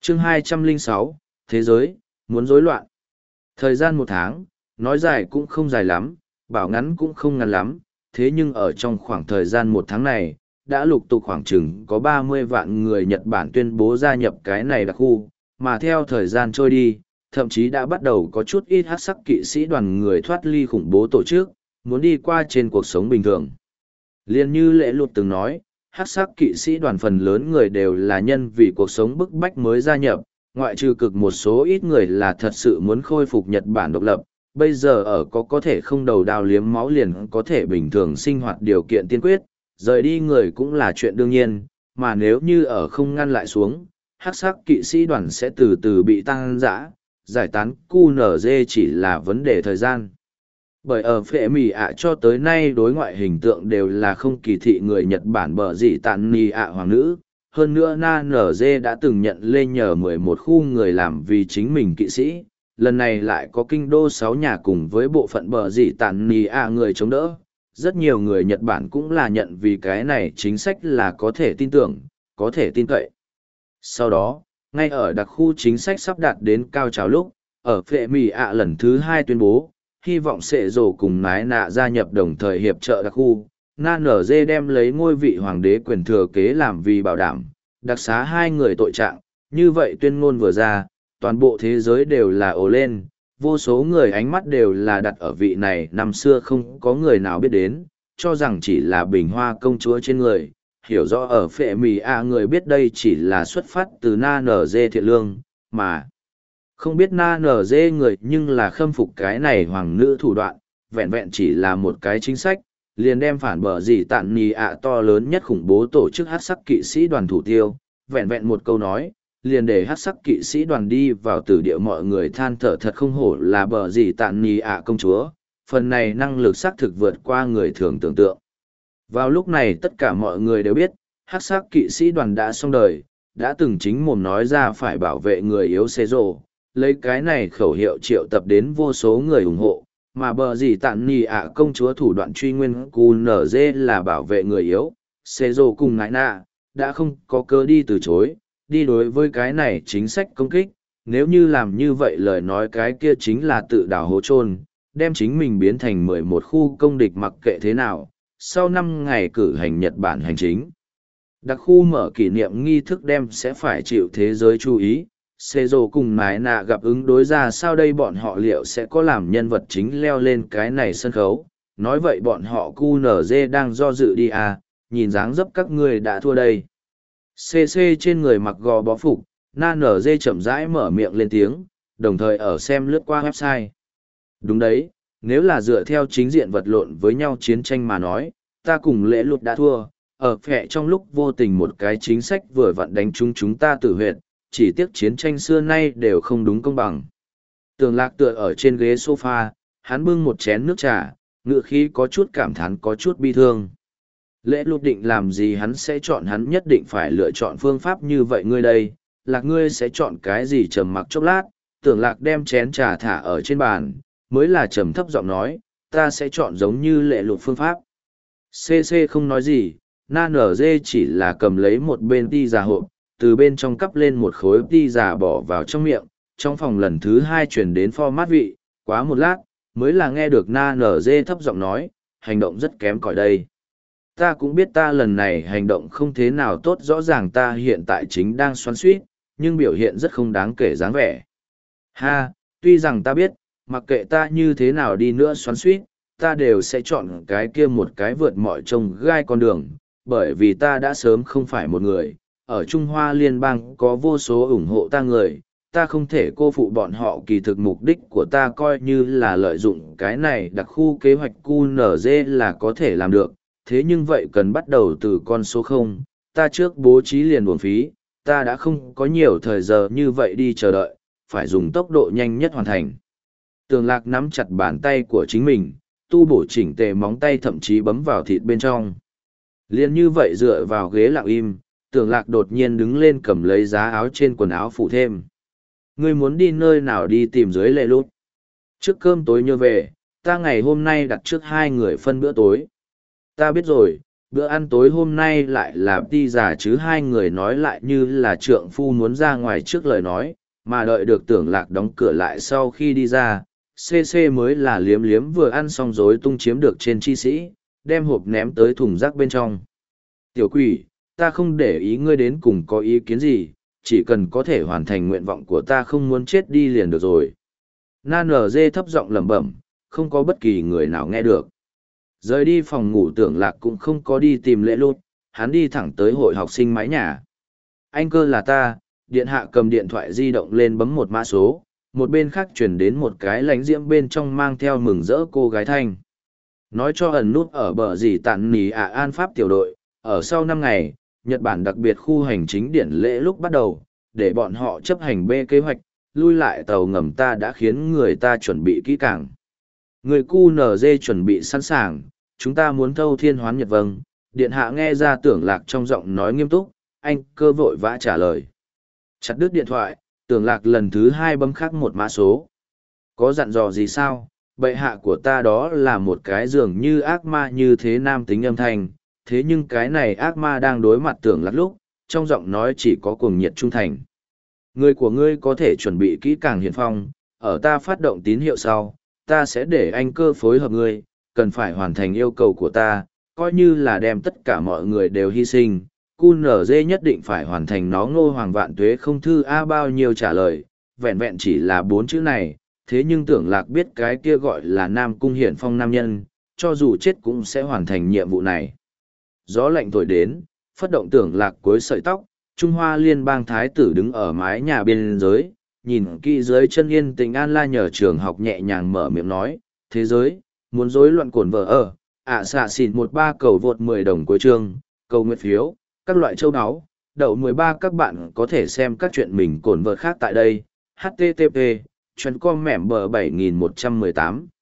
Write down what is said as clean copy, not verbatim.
Chương 206, Thế giới, muốn rối loạn. Thời gian 1 tháng, nói dài cũng không dài lắm, bảo ngắn cũng không ngắn lắm, thế nhưng ở trong khoảng thời gian 1 tháng này, đã lục tục khoảng chừng có 30 vạn người Nhật Bản tuyên bố gia nhập cái này đặc khu, mà theo thời gian trôi đi, thậm chí đã bắt đầu có chút ít hắc sắc kỵ sĩ đoàn người thoát ly khủng bố tổ chức, muốn đi qua trên cuộc sống bình thường. Liên như Lễ Lụt từng nói, hắc sắc kỵ sĩ đoàn phần lớn người đều là nhân vì cuộc sống bức bách mới gia nhập, ngoại trừ cực một số ít người là thật sự muốn khôi phục Nhật Bản độc lập, bây giờ ở có thể không đầu đao liếm máu liền có thể bình thường sinh hoạt điều kiện tiên quyết, rời đi người cũng là chuyện đương nhiên, mà nếu như ở không ngăn lại xuống, hắc sắc kỵ sĩ đoàn sẽ từ từ bị tăng dã, giải tán QNZ chỉ là vấn đề thời gian. Bởi ở phệ mì ạ cho tới nay đối ngoại hình tượng đều là không kỳ thị người Nhật Bản bở dị tàn nì ạ hoàng nữ. Hơn nữa Na NG đã từng nhận lên nhờ 11 khu người làm vì chính mình kỵ sĩ. Lần này lại có kinh đô 6 nhà cùng với bộ phận bở dị tàn nì ạ người chống đỡ. Rất nhiều người Nhật Bản cũng là nhận vì cái này chính sách là có thể tin tưởng, có thể tin cậy. Sau đó, ngay ở đặc khu chính sách sắp đạt đến cao trào lúc, ở phệ mì ạ lần thứ 2 tuyên bố, hy vọng sẽ rổ cùng nái nạ gia nhập đồng thời hiệp trợ đặc khu. Na nở dê đem lấy ngôi vị hoàng đế quyền thừa kế làm vì bảo đảm, đặc xá 2 người tội trạng, như vậy tuyên ngôn vừa ra, toàn bộ thế giới đều là ồ lên, vô số người ánh mắt đều là đặt ở vị này năm xưa không có người nào biết đến, cho rằng chỉ là bình hoa công chúa trên người, hiểu rõ ở phệ mì a người biết đây chỉ là xuất phát từ Na nở dê thiện lương, mà không biết Na nở dê người nhưng là khâm phục cái này hoàng nữ thủ đoạn, vẹn vẹn chỉ là một cái chính sách, liền đem phản bờ gì tạn nì ạ to lớn nhất khủng bố tổ chức hát sắc kỵ sĩ đoàn thủ tiêu, vẹn vẹn một câu nói, liền để hát sắc kỵ sĩ đoàn đi vào tử địa mọi người than thở thật không hổ là bờ gì tạn nì ạ công chúa, phần này năng lực xác thực vượt qua người thường tưởng tượng. Vào lúc này tất cả mọi người đều biết, hát sắc kỵ sĩ đoàn đã xong đời, đã từng chính mồm nói ra phải bảo vệ người yếu xê rồ, lấy cái này khẩu hiệu triệu tập đến vô số người ủng hộ, mà bờ gì tạn nì ạ công chúa thủ đoạn truy nguyên cù nở dê là bảo vệ người yếu, xê rồ cùng ngại nạ, đã không có cơ đi từ chối, đi đối với cái này chính sách công kích, nếu như làm như vậy lời nói cái kia chính là tự đào hố chôn đem chính mình biến thành 11 khu công địch mặc kệ thế nào, sau 5 ngày cử hành Nhật Bản hành chính. Đặc khu mở kỷ niệm nghi thức đem sẽ phải chịu thế giới chú ý, xê rồ cùng mái nạ gặp ứng đối ra sao đây bọn họ liệu sẽ có làm nhân vật chính leo lên cái này sân khấu, nói vậy bọn họ QNZ đang do dự đi à, nhìn dáng dấp các ngươi đã thua đây. CC trên người mặc gò bó phục, Na NG chậm rãi mở miệng lên tiếng, đồng thời ở xem lướt qua website. Đúng đấy, nếu là dựa theo chính diện vật lộn với nhau chiến tranh mà nói, ta cùng Lễ Lụt đã thua, ở phẹ trong lúc vô tình một cái chính sách vừa vặn đánh chúng ta tử huyệt, chỉ tiếc chiến tranh xưa nay đều không đúng công bằng. Tường Lạc tựa ở trên ghế sofa, hắn bưng một chén nước trà, ngựa khí có chút cảm thán có chút bi thương. Lễ Lụt định làm gì hắn sẽ chọn, hắn nhất định phải lựa chọn phương pháp như vậy ngươi đây, Lạc ngươi sẽ chọn cái gì? Trầm mặc chốc lát, Tưởng Lạc đem chén trà thả ở trên bàn, mới là trầm thấp giọng nói, ta sẽ chọn giống như Lễ Lụt phương pháp. CC không nói gì, Na nở dê chỉ là cầm lấy một bên ti già hộp, từ bên trong cắp lên một khối ti già bỏ vào trong miệng, trong phòng lần thứ 2 chuyển đến format vị, quá một lát, mới là nghe được Na nở dê thấp giọng nói, hành động rất kém cỏi đây. Ta cũng biết ta lần này hành động không thế nào tốt, rõ ràng ta hiện tại chính đang xoắn xuýt, nhưng biểu hiện rất không đáng kể dáng vẻ. Ha, tuy rằng ta biết, mặc kệ ta như thế nào đi nữa xoắn xuýt, ta đều sẽ chọn cái kia một cái vượt mọi trông gai con đường, bởi vì ta đã sớm không phải một người, ở Trung Hoa Liên bang có vô số ủng hộ ta người, ta không thể cô phụ bọn họ. Kỳ thực mục đích của ta coi như là lợi dụng cái này đặc khu kế hoạch QNZ là có thể làm được, thế nhưng vậy cần bắt đầu từ con số 0, ta trước bố trí liền uổng phí, ta đã không có nhiều thời giờ như vậy đi chờ đợi, phải dùng tốc độ nhanh nhất hoàn thành. Tường Lạc nắm chặt bàn tay của chính mình, tu bổ chỉnh tề móng tay thậm chí bấm vào thịt bên trong. Liên như vậy dựa vào ghế lặng im, Tường Lạc đột nhiên đứng lên cầm lấy giá áo trên quần áo phụ thêm. Ngươi muốn đi nơi nào đi tìm dưới Lễ Lụt? Trước cơm tối nhớ về, ta ngày hôm nay đặt trước 2 người phân bữa tối. Ta biết rồi, bữa ăn tối hôm nay lại là đi giả chứ hai người nói lại như là trượng phu muốn ra ngoài trước lời nói, mà đợi được Tưởng Lạc đóng cửa lại sau khi đi ra, CC mới là liếm liếm vừa ăn xong rối tung chiếm được trên chi sĩ, đem hộp ném tới thùng rác bên trong. Tiểu quỷ, ta không để ý ngươi đến cùng có ý kiến gì, chỉ cần có thể hoàn thành nguyện vọng của ta không muốn chết đi liền được rồi. Nan dê thấp giọng lẩm bẩm, không có bất kỳ người nào nghe được. Rời đi phòng ngủ Tưởng Lạc cũng không có đi tìm lễ lút, hắn đi thẳng tới hội học sinh mái nhà. Anh cơ là ta, điện hạ cầm điện thoại di động lên bấm một mã số, một bên khác chuyển đến một cái lánh diễm bên trong mang theo mừng rỡ cô gái thanh. Nói cho ẩn nút ở bờ gì tản nỉ an pháp tiểu đội, ở sau 5 ngày, Nhật Bản đặc biệt khu hành chính điển lễ lúc bắt đầu, để bọn họ chấp hành B kế hoạch, lui lại tàu ngầm ta đã khiến người ta chuẩn bị kỹ càng. Người QNZ chuẩn bị sẵn sàng, chúng ta muốn thâu thiên hoán nhật vâng. Điện hạ nghe ra Tưởng Lạc trong giọng nói nghiêm túc, anh cơ vội vã trả lời. Chặt đứt điện thoại, Tưởng Lạc lần thứ 2 bấm khắc một mã số. Có dặn dò gì sao? Bệ hạ của ta đó là một cái dường như ác ma như thế nam tính âm thanh, thế nhưng cái này ác ma đang đối mặt Tưởng Lạc lúc, trong giọng nói chỉ có cuồng nhiệt trung thành. Người của ngươi có thể chuẩn bị kỹ càng hiển phong, ở ta phát động tín hiệu sau, ta sẽ để anh cơ phối hợp ngươi, cần phải hoàn thành yêu cầu của ta, coi như là đem tất cả mọi người đều hy sinh. QNZ nhất định phải hoàn thành nó. Ngô Hoàng Vạn Tuế không thư A bao nhiêu trả lời, vẹn vẹn chỉ là 4 chữ này, thế nhưng Tưởng Lạc biết cái kia gọi là Nam Cung Hiển Phong nam nhân, cho dù chết cũng sẽ hoàn thành nhiệm vụ này. Gió lạnh thổi đến, phất động Tưởng Lạc cuối sợi tóc, Trung Hoa Liên bang thái tử đứng ở mái nhà biên giới, nhìn kỹ dưới chân yên tình an la nhờ trường học nhẹ nhàng mở miệng nói, thế giới, muốn rối loạn cổn vợ ở, xạ xỉn 13 cầu vượt 10 đồng cuối chương, cầu nguyện phiếu, các loại châu áo, đậu 13 các bạn có thể xem các chuyện mình cổn vợ khác tại đây, http, chuyên com mẻm bờ 7118.